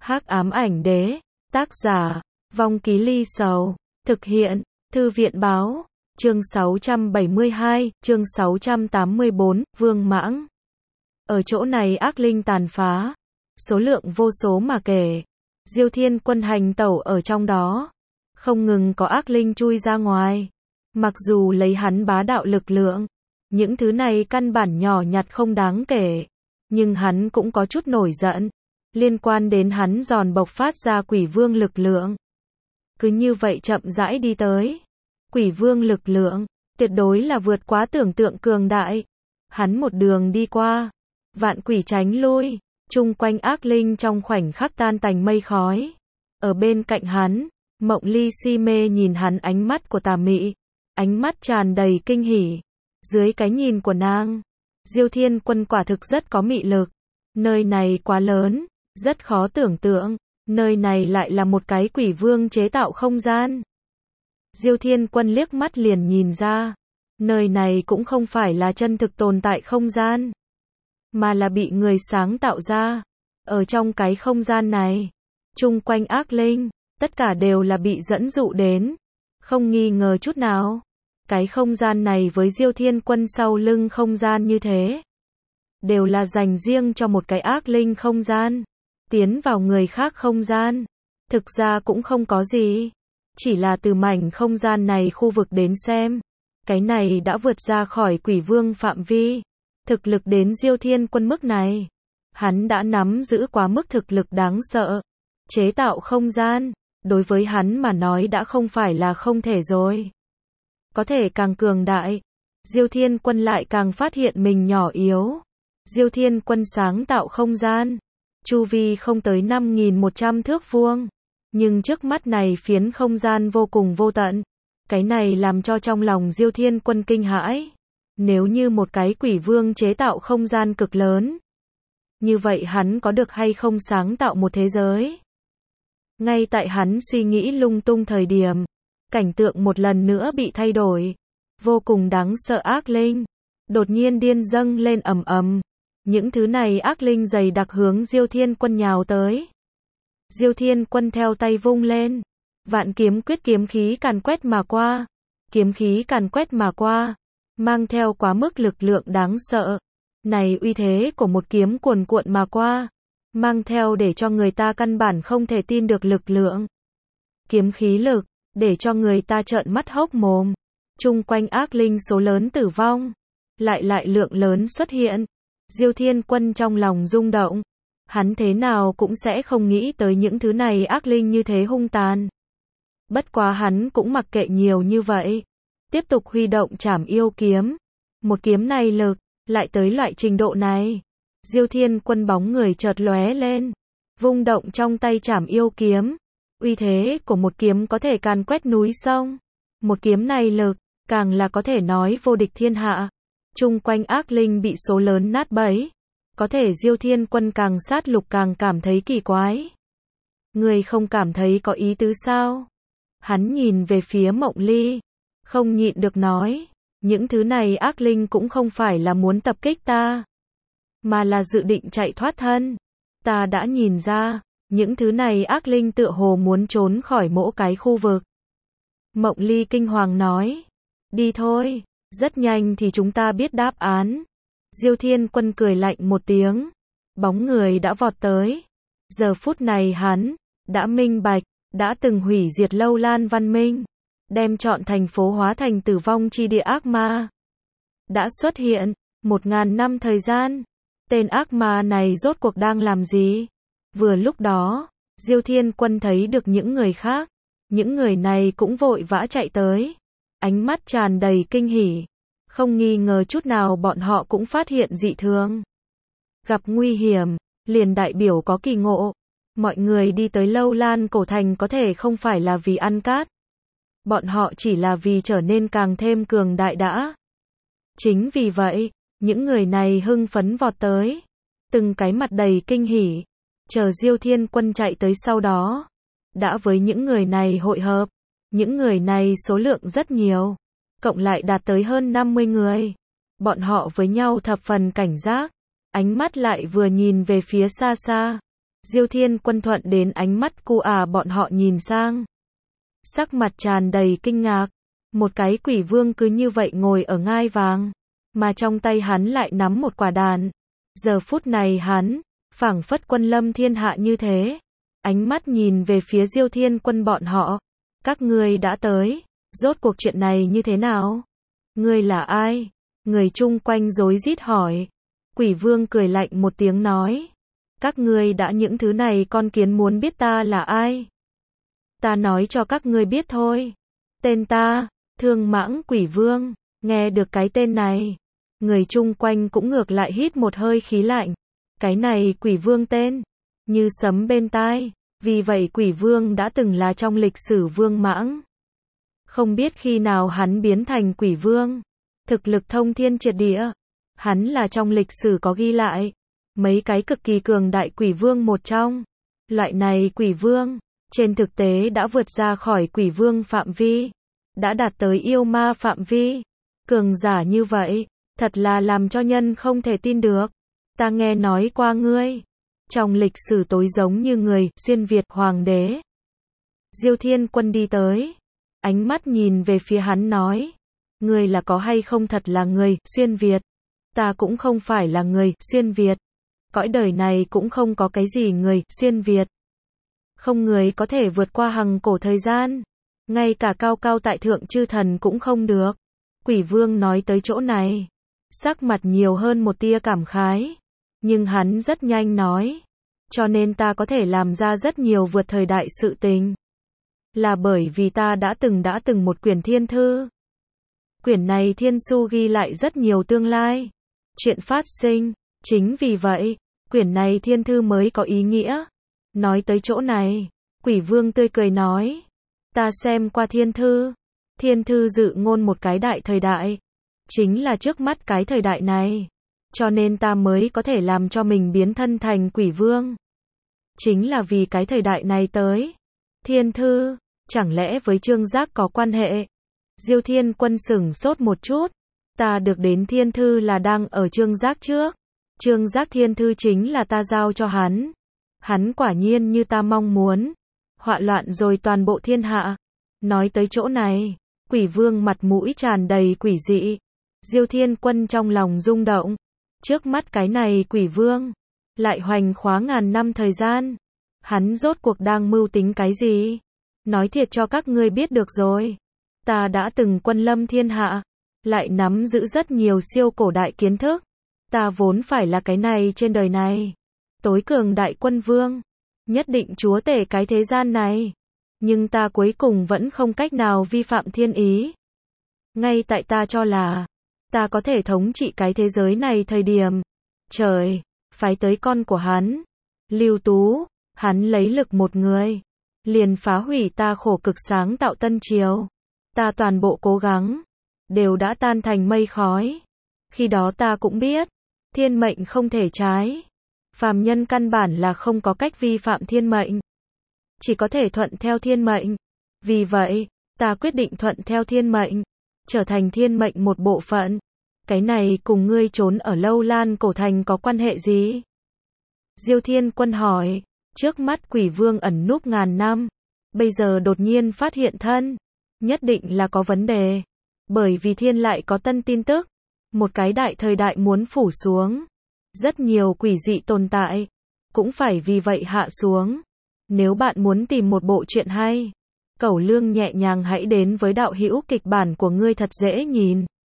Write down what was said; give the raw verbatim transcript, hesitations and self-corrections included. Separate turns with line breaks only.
Hắc ám ảnh đế, tác giả, Vong Ký Ly Sầu, thực hiện, Thư viện báo, chương sáu trăm bảy mươi hai, chương sáu trăm tám mươi bốn, Vương Mãng. Ở chỗ này ác linh tàn phá, số lượng vô số mà kể, Diêu Thiên Quân hành tẩu ở trong đó, không ngừng có ác linh chui ra ngoài, mặc dù lấy hắn bá đạo lực lượng, những thứ này căn bản nhỏ nhặt không đáng kể, nhưng hắn cũng có chút nổi giận, liên quan đến hắn giòn bộc phát ra quỷ vương lực lượng. Cứ như vậy chậm rãi đi tới, quỷ vương lực lượng, tuyệt đối là vượt quá tưởng tượng cường đại. Hắn một đường đi qua, vạn quỷ tránh lui, chung quanh ác linh trong khoảnh khắc tan tành mây khói. Ở bên cạnh hắn, Mộng Ly si mê nhìn hắn ánh mắt của tà mị, ánh mắt tràn đầy kinh hỉ. Dưới cái nhìn của nàng, Diêu Thiên Quân quả thực rất có mị lực. Nơi này quá lớn, rất khó tưởng tượng, nơi này lại là một cái quỷ vương chế tạo không gian. Diêu Thiên Quân liếc mắt liền nhìn ra, nơi này cũng không phải là chân thực tồn tại không gian, mà là bị người sáng tạo ra. Ở trong cái không gian này, chung quanh ác linh, tất cả đều là bị dẫn dụ đến, không nghi ngờ chút nào. Cái không gian này với Diêu Thiên Quân sau lưng không gian như thế, đều là dành riêng cho một cái ác linh không gian. Tiến vào người khác không gian, thực ra cũng không có gì, chỉ là từ mảnh không gian này khu vực đến xem, cái này đã vượt ra khỏi quỷ vương phạm vi. Thực lực đến Diêu Thiên Quân mức này, hắn đã nắm giữ quá mức thực lực đáng sợ. Chế tạo không gian, đối với hắn mà nói đã không phải là không thể rồi. Có thể càng cường đại, Diêu Thiên Quân lại càng phát hiện mình nhỏ yếu. Diêu Thiên Quân sáng tạo không gian, chu vi không tới năm nghìn một trăm thước vuông, nhưng trước mắt này phiến không gian vô cùng vô tận. Cái này làm cho trong lòng Diêu Thiên Quân kinh hãi. Nếu như một cái quỷ vương chế tạo không gian cực lớn, như vậy hắn có được hay không sáng tạo một thế giới? Ngay tại hắn suy nghĩ lung tung thời điểm, cảnh tượng một lần nữa bị thay đổi. Vô cùng đáng sợ ác linh đột nhiên điên dâng lên ầm ầm. Những thứ này ác linh dày đặc hướng Diêu Thiên Quân nhào tới. Diêu Thiên Quân theo tay vung lên, vạn kiếm quyết kiếm khí càn quét mà qua. Kiếm khí càn quét mà qua, mang theo quá mức lực lượng đáng sợ. Này uy thế của một kiếm cuồn cuộn mà qua, mang theo để cho người ta căn bản không thể tin được lực lượng. Kiếm khí lực, để cho người ta trợn mắt hốc mồm. Chung quanh ác linh số lớn tử vong, lại lại lượng lớn xuất hiện. Diêu Thiên Quân trong lòng rung động, hắn thế nào cũng sẽ không nghĩ tới những thứ này ác linh như thế hung tàn. Bất quá hắn cũng mặc kệ nhiều như vậy, tiếp tục huy động Trảm Yêu kiếm. Một kiếm này lực, lại tới loại trình độ này. Diêu Thiên Quân bóng người chợt lóe lên, vung động trong tay Trảm Yêu kiếm. Uy thế của một kiếm có thể càn quét núi sông. Một kiếm này lực, càng là có thể nói vô địch thiên hạ. Chung quanh ác linh bị số lớn nát bấy. Có thể Diêu Thiên Quân càng sát lục càng cảm thấy kỳ quái. Người không cảm thấy có ý tứ sao? Hắn nhìn về phía Mộng Ly, không nhịn được nói, những thứ này ác linh cũng không phải là muốn tập kích ta, mà là dự định chạy thoát thân. Ta đã nhìn ra, những thứ này ác linh tựa hồ muốn trốn khỏi mỗi cái khu vực. Mộng Ly kinh hoàng nói, đi thôi, rất nhanh thì chúng ta biết đáp án. Diêu Thiên Quân cười lạnh một tiếng, bóng người đã vọt tới. Giờ phút này hắn đã minh bạch, đã từng hủy diệt Lâu Lan văn minh, đem trọn thành phố hóa thành tử vong chi địa ác ma. Đã xuất hiện, một ngàn năm thời gian, tên ác ma này rốt cuộc đang làm gì? Vừa lúc đó, Diêu Thiên Quân thấy được những người khác, những người này cũng vội vã chạy tới, ánh mắt tràn đầy kinh hỉ. Không nghi ngờ chút nào bọn họ cũng phát hiện dị thường. Gặp nguy hiểm, liền đại biểu có kỳ ngộ. Mọi người đi tới Lâu Lan cổ thành có thể không phải là vì ăn cát. Bọn họ chỉ là vì trở nên càng thêm cường đại đã. Chính vì vậy, những người này hưng phấn vọt tới, từng cái mặt đầy kinh hỉ, chờ Diêu Thiên Quân chạy tới sau đó. Đã với những người này hội hợp, những người này số lượng rất nhiều, cộng lại đạt tới hơn năm mươi người. Bọn họ với nhau thập phần cảnh giác, ánh mắt lại vừa nhìn về phía xa xa. Diêu Thiên Quân thuận đến ánh mắt cu à bọn họ nhìn sang. Sắc mặt tràn đầy kinh ngạc. Một cái quỷ vương cứ như vậy ngồi ở ngai vàng. Mà trong tay hắn lại nắm một quả đàn. Giờ phút này hắn, phảng phất quân lâm thiên hạ như thế. Ánh mắt nhìn về phía Diêu Thiên Quân bọn họ. Các ngươi đã tới. Rốt cuộc chuyện này như thế nào? Ngươi là ai? Người chung quanh rối rít hỏi. Quỷ vương cười lạnh một tiếng nói. Các ngươi đã những thứ này con kiến muốn biết ta là ai? Ta nói cho các ngươi biết thôi. Tên ta, Thương Mãng Quỷ Vương. Nghe được cái tên này, người chung quanh cũng ngược lại hít một hơi khí lạnh. Cái này quỷ vương tên, như sấm bên tai. Vì vậy quỷ vương đã từng là trong lịch sử vương mãng. Không biết khi nào hắn biến thành quỷ vương. Thực lực thông thiên triệt địa. Hắn là trong lịch sử có ghi lại. Mấy cái cực kỳ cường đại quỷ vương một trong. Loại này quỷ vương, trên thực tế đã vượt ra khỏi quỷ vương phạm vi. Đã đạt tới yêu ma phạm vi. Cường giả như vậy, thật là làm cho nhân không thể tin được. Ta nghe nói qua ngươi. Trong lịch sử tối giống như người, xuyên Việt hoàng đế. Diêu Thiên Quân đi tới. Ánh mắt nhìn về phía hắn nói. Ngươi là có hay không thật là người, xuyên Việt. Ta cũng không phải là người, xuyên Việt. Cõi đời này cũng không có cái gì người, xuyên Việt. Không người có thể vượt qua hằng cổ thời gian. Ngay cả cao cao tại thượng chư thần cũng không được. Quỷ vương nói tới chỗ này. Sắc mặt nhiều hơn một tia cảm khái. Nhưng hắn rất nhanh nói. Cho nên ta có thể làm ra rất nhiều vượt thời đại sự tình. Là bởi vì ta đã từng đã từng một quyển thiên thư. Quyển này thiên su ghi lại rất nhiều tương lai. Chuyện phát sinh. Chính vì vậy, quyển này thiên thư mới có ý nghĩa. Nói tới chỗ này, quỷ vương tươi cười nói. Ta xem qua thiên thư. Thiên thư dự ngôn một cái đại thời đại. Chính là trước mắt cái thời đại này. Cho nên ta mới có thể làm cho mình biến thân thành quỷ vương. Chính là vì cái thời đại này tới. Thiên thư, chẳng lẽ với Trương Giác có quan hệ? Diêu Thiên Quân sửng sốt một chút. Ta được đến thiên thư là đang ở Trương Giác trước. Trương Giác thiên thư chính là ta giao cho hắn. Hắn quả nhiên như ta mong muốn. Họa loạn rồi toàn bộ thiên hạ. Nói tới chỗ này, quỷ vương mặt mũi tràn đầy quỷ dị. Diêu Thiên Quân trong lòng rung động. Trước mắt cái này quỷ vương, lại hoành khóa ngàn năm thời gian. Hắn rốt cuộc đang mưu tính cái gì? Nói thiệt cho các ngươi biết được rồi. Ta đã từng quân lâm thiên hạ, lại nắm giữ rất nhiều siêu cổ đại kiến thức. Ta vốn phải là cái này trên đời này. Tối cường đại quân vương. Nhất định chúa tể cái thế gian này. Nhưng ta cuối cùng vẫn không cách nào vi phạm thiên ý. Ngay tại ta cho là ta có thể thống trị cái thế giới này thời điểm. Trời, phái tới con của hắn. Lưu Tú, hắn lấy lực một người. Liền phá hủy ta khổ cực sáng tạo tân triều. Ta toàn bộ cố gắng. Đều đã tan thành mây khói. Khi đó ta cũng biết. Thiên mệnh không thể trái. Phàm nhân căn bản là không có cách vi phạm thiên mệnh. Chỉ có thể thuận theo thiên mệnh. Vì vậy, ta quyết định thuận theo thiên mệnh. Trở thành thiên mệnh một bộ phận. Cái này cùng ngươi trốn ở Lâu Lan cổ thành có quan hệ gì? Diêu Thiên Quân hỏi. Trước mắt quỷ vương ẩn núp ngàn năm. Bây giờ đột nhiên phát hiện thân. Nhất định là có vấn đề. Bởi vì thiên lại có tân tin tức. Một cái đại thời đại muốn phủ xuống. Rất nhiều quỷ dị tồn tại. Cũng phải vì vậy hạ xuống. Nếu bạn muốn tìm một bộ truyện hay, Cẩu Lương nhẹ nhàng hãy đến với đạo hữu kịch bản của ngươi thật dễ nhìn.